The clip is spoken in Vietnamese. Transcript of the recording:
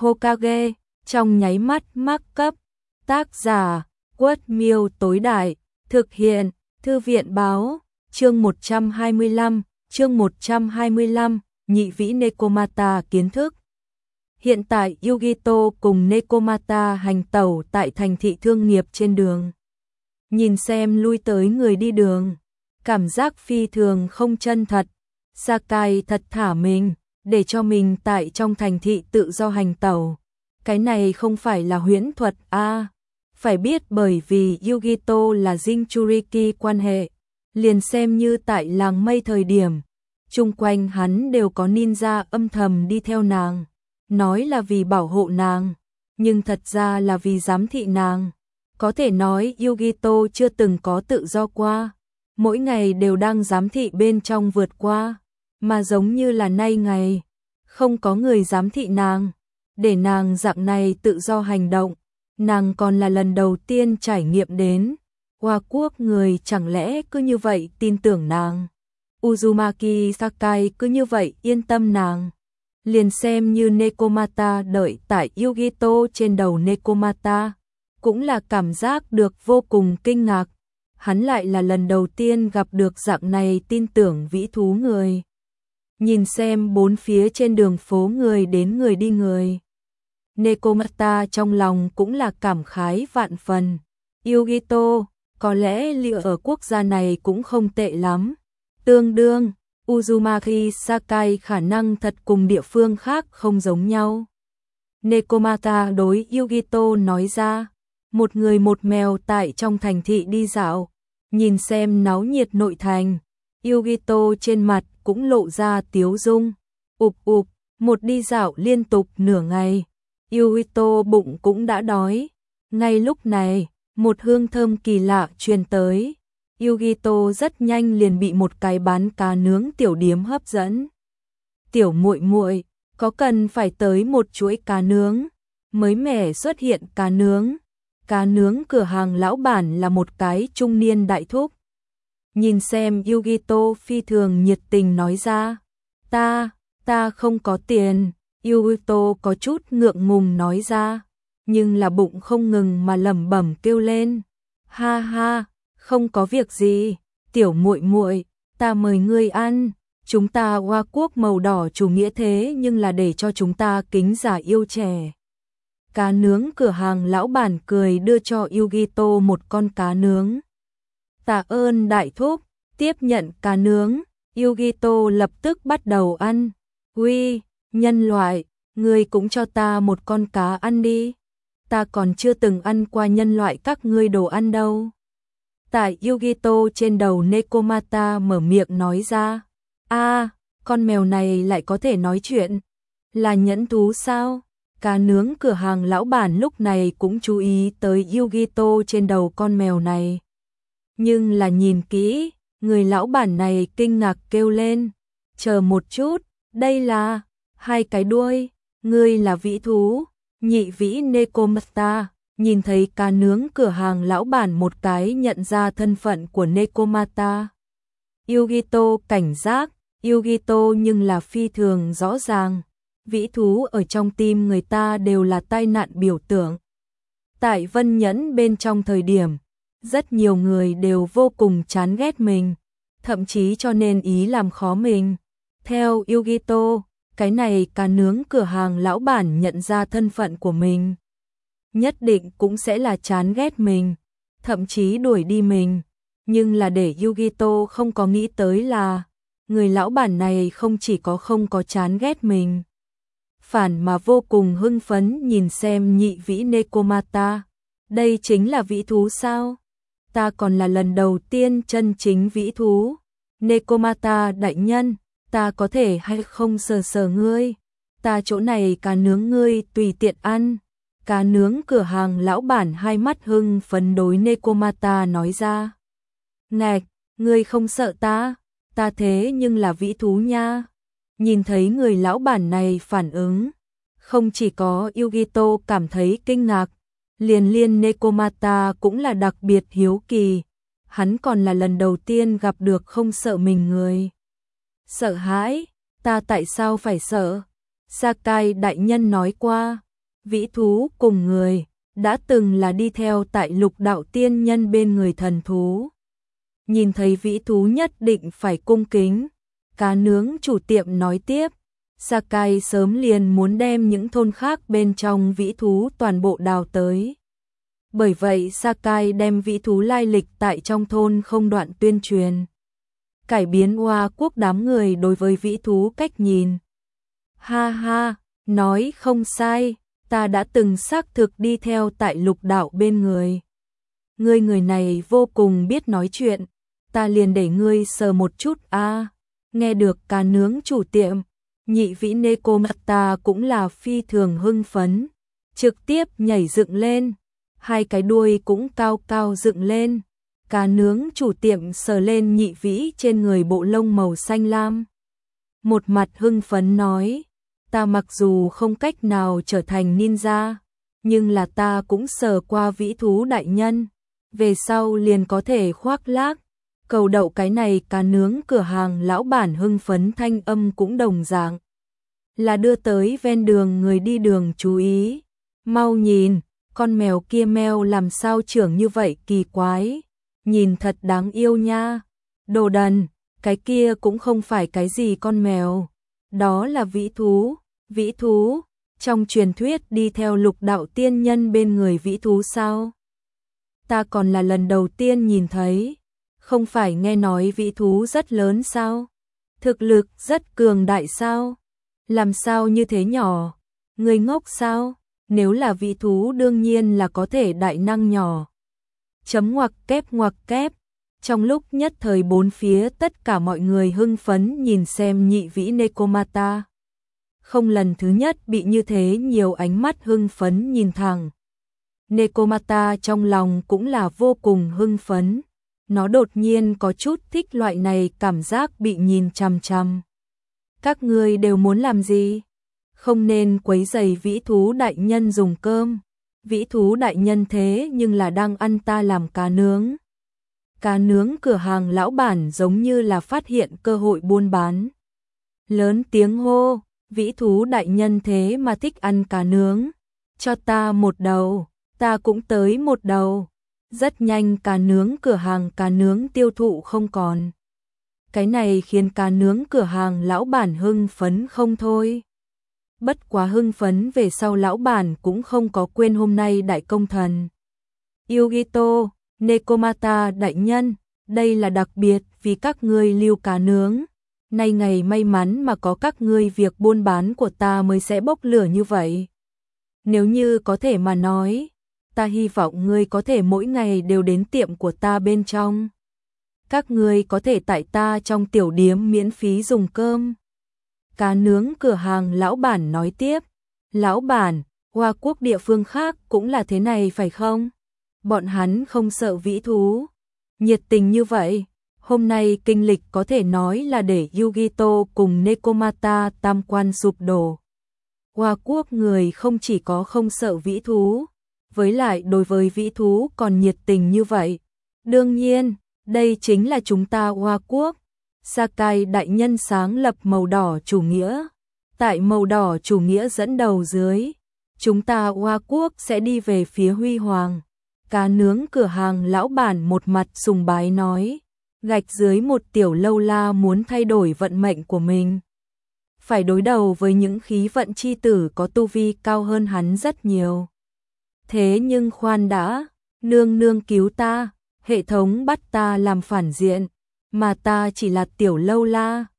Hokage, trong nháy mắt mắc cấp. Tác giả, Quất Miêu tối đại, thực hiện, Thư viện báo, chương 125, nhị vĩ Nekomata kiến thức. Hiện tại Yugito cùng Nekomata hành tẩu tại thành thị thương nghiệp trên đường. Nhìn xem lui tới người đi đường, cảm giác phi thường không chân thật. Sakai thật thả mình, để cho mình tại trong thành thị tự do hành tẩu. Cái này không phải là huyễn thuật a. Phải biết bởi vì Yugito là Jinchuriki quan hệ, liền xem như tại làng mây thời điểm, chung quanh hắn đều có ninja âm thầm đi theo nàng, nói là vì bảo hộ nàng, nhưng thật ra là vì giám thị nàng. Có thể nói Yugito chưa từng có tự do qua, mỗi ngày đều đang giám thị bên trong vượt qua, mà giống như là nay ngày, không có người giám thị nàng, để nàng dạng này tự do hành động. Nàng còn là lần đầu tiên trải nghiệm đến, Hoa Quốc người chẳng lẽ cứ như vậy tin tưởng nàng. Uzumaki Sakai cứ như vậy yên tâm nàng. Liền xem như Nekomata đợi tại Yugito trên đầu Nekomata, cũng là cảm giác được vô cùng kinh ngạc. Hắn lại là lần đầu tiên gặp được dạng này tin tưởng vĩ thú người. Nhìn xem bốn phía trên đường phố người đến người đi người. Nekomata trong lòng cũng là cảm khái vạn phần. Yugito, có lẽ liệu ở quốc gia này cũng không tệ lắm. Tương đương, Uzumaki Sakai khả năng thật cùng địa phương khác không giống nhau. Nekomata đối Yugito nói ra, một người một mèo tại trong thành thị đi dạo, nhìn xem náo nhiệt nội thành. Yugito trên mặt cũng lộ ra tiếu dung. Một đi dạo liên tục nửa ngày. Yugito bụng cũng đã đói. Ngay lúc này, một hương thơm kỳ lạ truyền tới. Yugito rất nhanh liền bị một cái bán cá nướng tiểu điếm hấp dẫn. Tiểu muội muội, có cần phải tới một chuỗi cá nướng? Mới mẻ xuất hiện cá nướng. Cá nướng cửa hàng lão bản là một cái trung niên đại thúc. Nhìn xem Yugito phi thường nhiệt tình nói ra. Ta không có tiền. Yugito có chút ngượng ngùng nói ra, nhưng là bụng không ngừng mà lẩm bẩm kêu lên. Ha ha, không có việc gì, tiểu muội muội, ta mời ngươi ăn. Chúng ta Hoa Quốc màu đỏ chủ nghĩa thế nhưng là để cho chúng ta kính già yêu trẻ. Cá nướng cửa hàng lão bản cười đưa cho Yugito một con cá nướng. Tạ ơn đại thúc, tiếp nhận cá nướng, Yugito lập tức bắt đầu ăn. Uy, nhân loại, ngươi cũng cho ta một con cá ăn đi. Ta còn chưa từng ăn qua nhân loại các ngươi đồ ăn đâu. Tại Yugito trên đầu Nekomata mở miệng nói ra. Con mèo này lại có thể nói chuyện. Là nhẫn thú sao? Cá nướng cửa hàng lão bản lúc này cũng chú ý tới Yugito trên đầu con mèo này. Nhưng là nhìn kỹ, người lão bản này kinh ngạc kêu lên. Chờ một chút, đây là hai cái đuôi, ngươi là vĩ thú. Nhị vĩ Nekomata, nhìn thấy cá nướng cửa hàng lão bản một cái nhận ra thân phận của Nekomata. Yugito cảnh giác, Yugito nhưng là phi thường rõ ràng. Vĩ thú ở trong tim người ta đều là tai nạn biểu tượng. Tại Vân Nhẫn bên trong thời điểm, rất nhiều người đều vô cùng chán ghét mình, thậm chí cho nên ý làm khó mình. Theo Yugito, cái này cá nướng cửa hàng lão bản nhận ra thân phận của mình, nhất định cũng sẽ là chán ghét mình, thậm chí đuổi đi mình. Nhưng là để Yugito không có nghĩ tới là, người lão bản này không chỉ có không có chán ghét mình, phản mà vô cùng hưng phấn nhìn xem nhị vĩ Nekomata. Đây chính là vĩ thú sao? Ta còn là lần đầu tiên chân chính vĩ thú. Nekomata đại nhân, ta có thể hay không sờ sờ ngươi? Ta chỗ này cá nướng ngươi tùy tiện ăn. Cá nướng cửa hàng lão bản hai mắt hưng phấn đối Nekomata nói ra. Ngạch, ngươi không sợ ta? Ta thế nhưng là vĩ thú nha. Nhìn thấy người lão bản này phản ứng, không chỉ có Yugito cảm thấy kinh ngạc, liền Nekomata cũng là đặc biệt hiếu kỳ. Hắn còn là lần đầu tiên gặp được không sợ mình người. Sợ hãi? Ta tại sao phải sợ? Sakai đại nhân nói qua, vĩ thú cùng người, đã từng là đi theo tại Lục Đạo Tiên Nhân bên người thần thú. Nhìn thấy vĩ thú nhất định phải cung kính, cá nướng chủ tiệm nói tiếp, Sakai sớm liền muốn đem những thôn khác bên trong vĩ thú toàn bộ đào tới. Bởi vậy Sakai đem vĩ thú lai lịch tại trong thôn không đoạn tuyên truyền. Cải biến Hoa Quốc đám người đối với vĩ thú cách nhìn. Ha ha, nói không sai, ta đã từng xác thực đi theo tại Lục Đạo bên người. Người này vô cùng biết nói chuyện, ta liền để ngươi sờ một chút a. Nghe được cá nướng chủ tiệm, nhị vĩ Nekomata cũng là phi thường hưng phấn, trực tiếp nhảy dựng lên, hai cái đuôi cũng cao cao dựng lên. Cá nướng chủ tiệm sờ lên nhị vĩ trên người bộ lông màu xanh lam. Một mặt hưng phấn nói, ta mặc dù không cách nào trở thành ninja, nhưng là ta cũng sờ qua vĩ thú đại nhân, về sau liền có thể khoác lác. Cầu đậu cái này cá nướng cửa hàng lão bản hưng phấn thanh âm cũng đồng dạng. Là đưa tới ven đường người đi đường chú ý. Mau nhìn, con mèo kia mèo làm sao trưởng như vậy kỳ quái. Nhìn thật đáng yêu nha. Đồ đần, cái kia cũng không phải cái gì con mèo. Đó là vĩ thú. Vĩ thú, trong truyền thuyết đi theo Lục Đạo Tiên Nhân bên người vĩ thú sao? Ta còn là lần đầu tiên nhìn thấy. Không phải nghe nói vĩ thú rất lớn sao? Thực lực rất cường đại sao? Làm sao như thế nhỏ? Người ngốc sao? Nếu là vĩ thú đương nhiên là có thể đại năng nhỏ. Chấm ngoặc kép. Trong lúc nhất thời bốn phía tất cả mọi người hưng phấn nhìn xem nhị vĩ Nekomata. Không lần thứ nhất bị như thế nhiều ánh mắt hưng phấn nhìn thẳng. Nekomata trong lòng cũng là vô cùng hưng phấn. Nó đột nhiên có chút thích loại này cảm giác bị nhìn chằm chằm. Các ngươi đều muốn làm gì? Không nên quấy rầy vĩ thú đại nhân dùng cơm. Vĩ thú đại nhân thế nhưng là đang ăn ta làm cá nướng. Cá nướng cửa hàng lão bản giống như là phát hiện cơ hội buôn bán. Lớn tiếng hô, vĩ thú đại nhân thế mà thích ăn cá nướng. Cho ta một đầu, ta cũng tới một đầu. Rất nhanh cá nướng cửa hàng cá nướng tiêu thụ không còn. Cái này khiến cá nướng cửa hàng lão bản hưng phấn không thôi. Bất quá hưng phấn về sau lão bản cũng không có quên hôm nay đại công thần. Yugito, Nekomata đại nhân, đây là đặc biệt vì các ngươi lưu cá nướng. Nay ngày may mắn mà có các ngươi việc buôn bán của ta mới sẽ bốc lửa như vậy. Nếu như có thể mà nói, ta hy vọng ngươi có thể mỗi ngày đều đến tiệm của ta bên trong. Các ngươi có thể tại ta trong tiểu điếm miễn phí dùng cơm. Cá nướng cửa hàng lão bản nói tiếp. Lão bản, Hoa Quốc địa phương khác cũng là thế này phải không? Bọn hắn không sợ vĩ thú. Nhiệt tình như vậy, hôm nay kinh lịch có thể nói là để Yugito cùng Nekomata tam quan sụp đổ. Hoa Quốc người không chỉ có không sợ vĩ thú, với lại đối với vĩ thú còn nhiệt tình như vậy. Đương nhiên, đây chính là chúng ta Hoa Quốc. Sakai đại nhân sáng lập màu đỏ chủ nghĩa. Tại màu đỏ chủ nghĩa dẫn đầu dưới, chúng ta Hoa Quốc sẽ đi về phía huy hoàng. Cá nướng cửa hàng lão bản một mặt sùng bái nói, gạch dưới một tiểu lâu la muốn thay đổi vận mệnh của mình. Phải đối đầu với những khí vận chi tử có tu vi cao hơn hắn rất nhiều. Thế nhưng khoan đã, nương nương cứu ta, hệ thống bắt ta làm phản diện, mà ta chỉ là tiểu lâu la.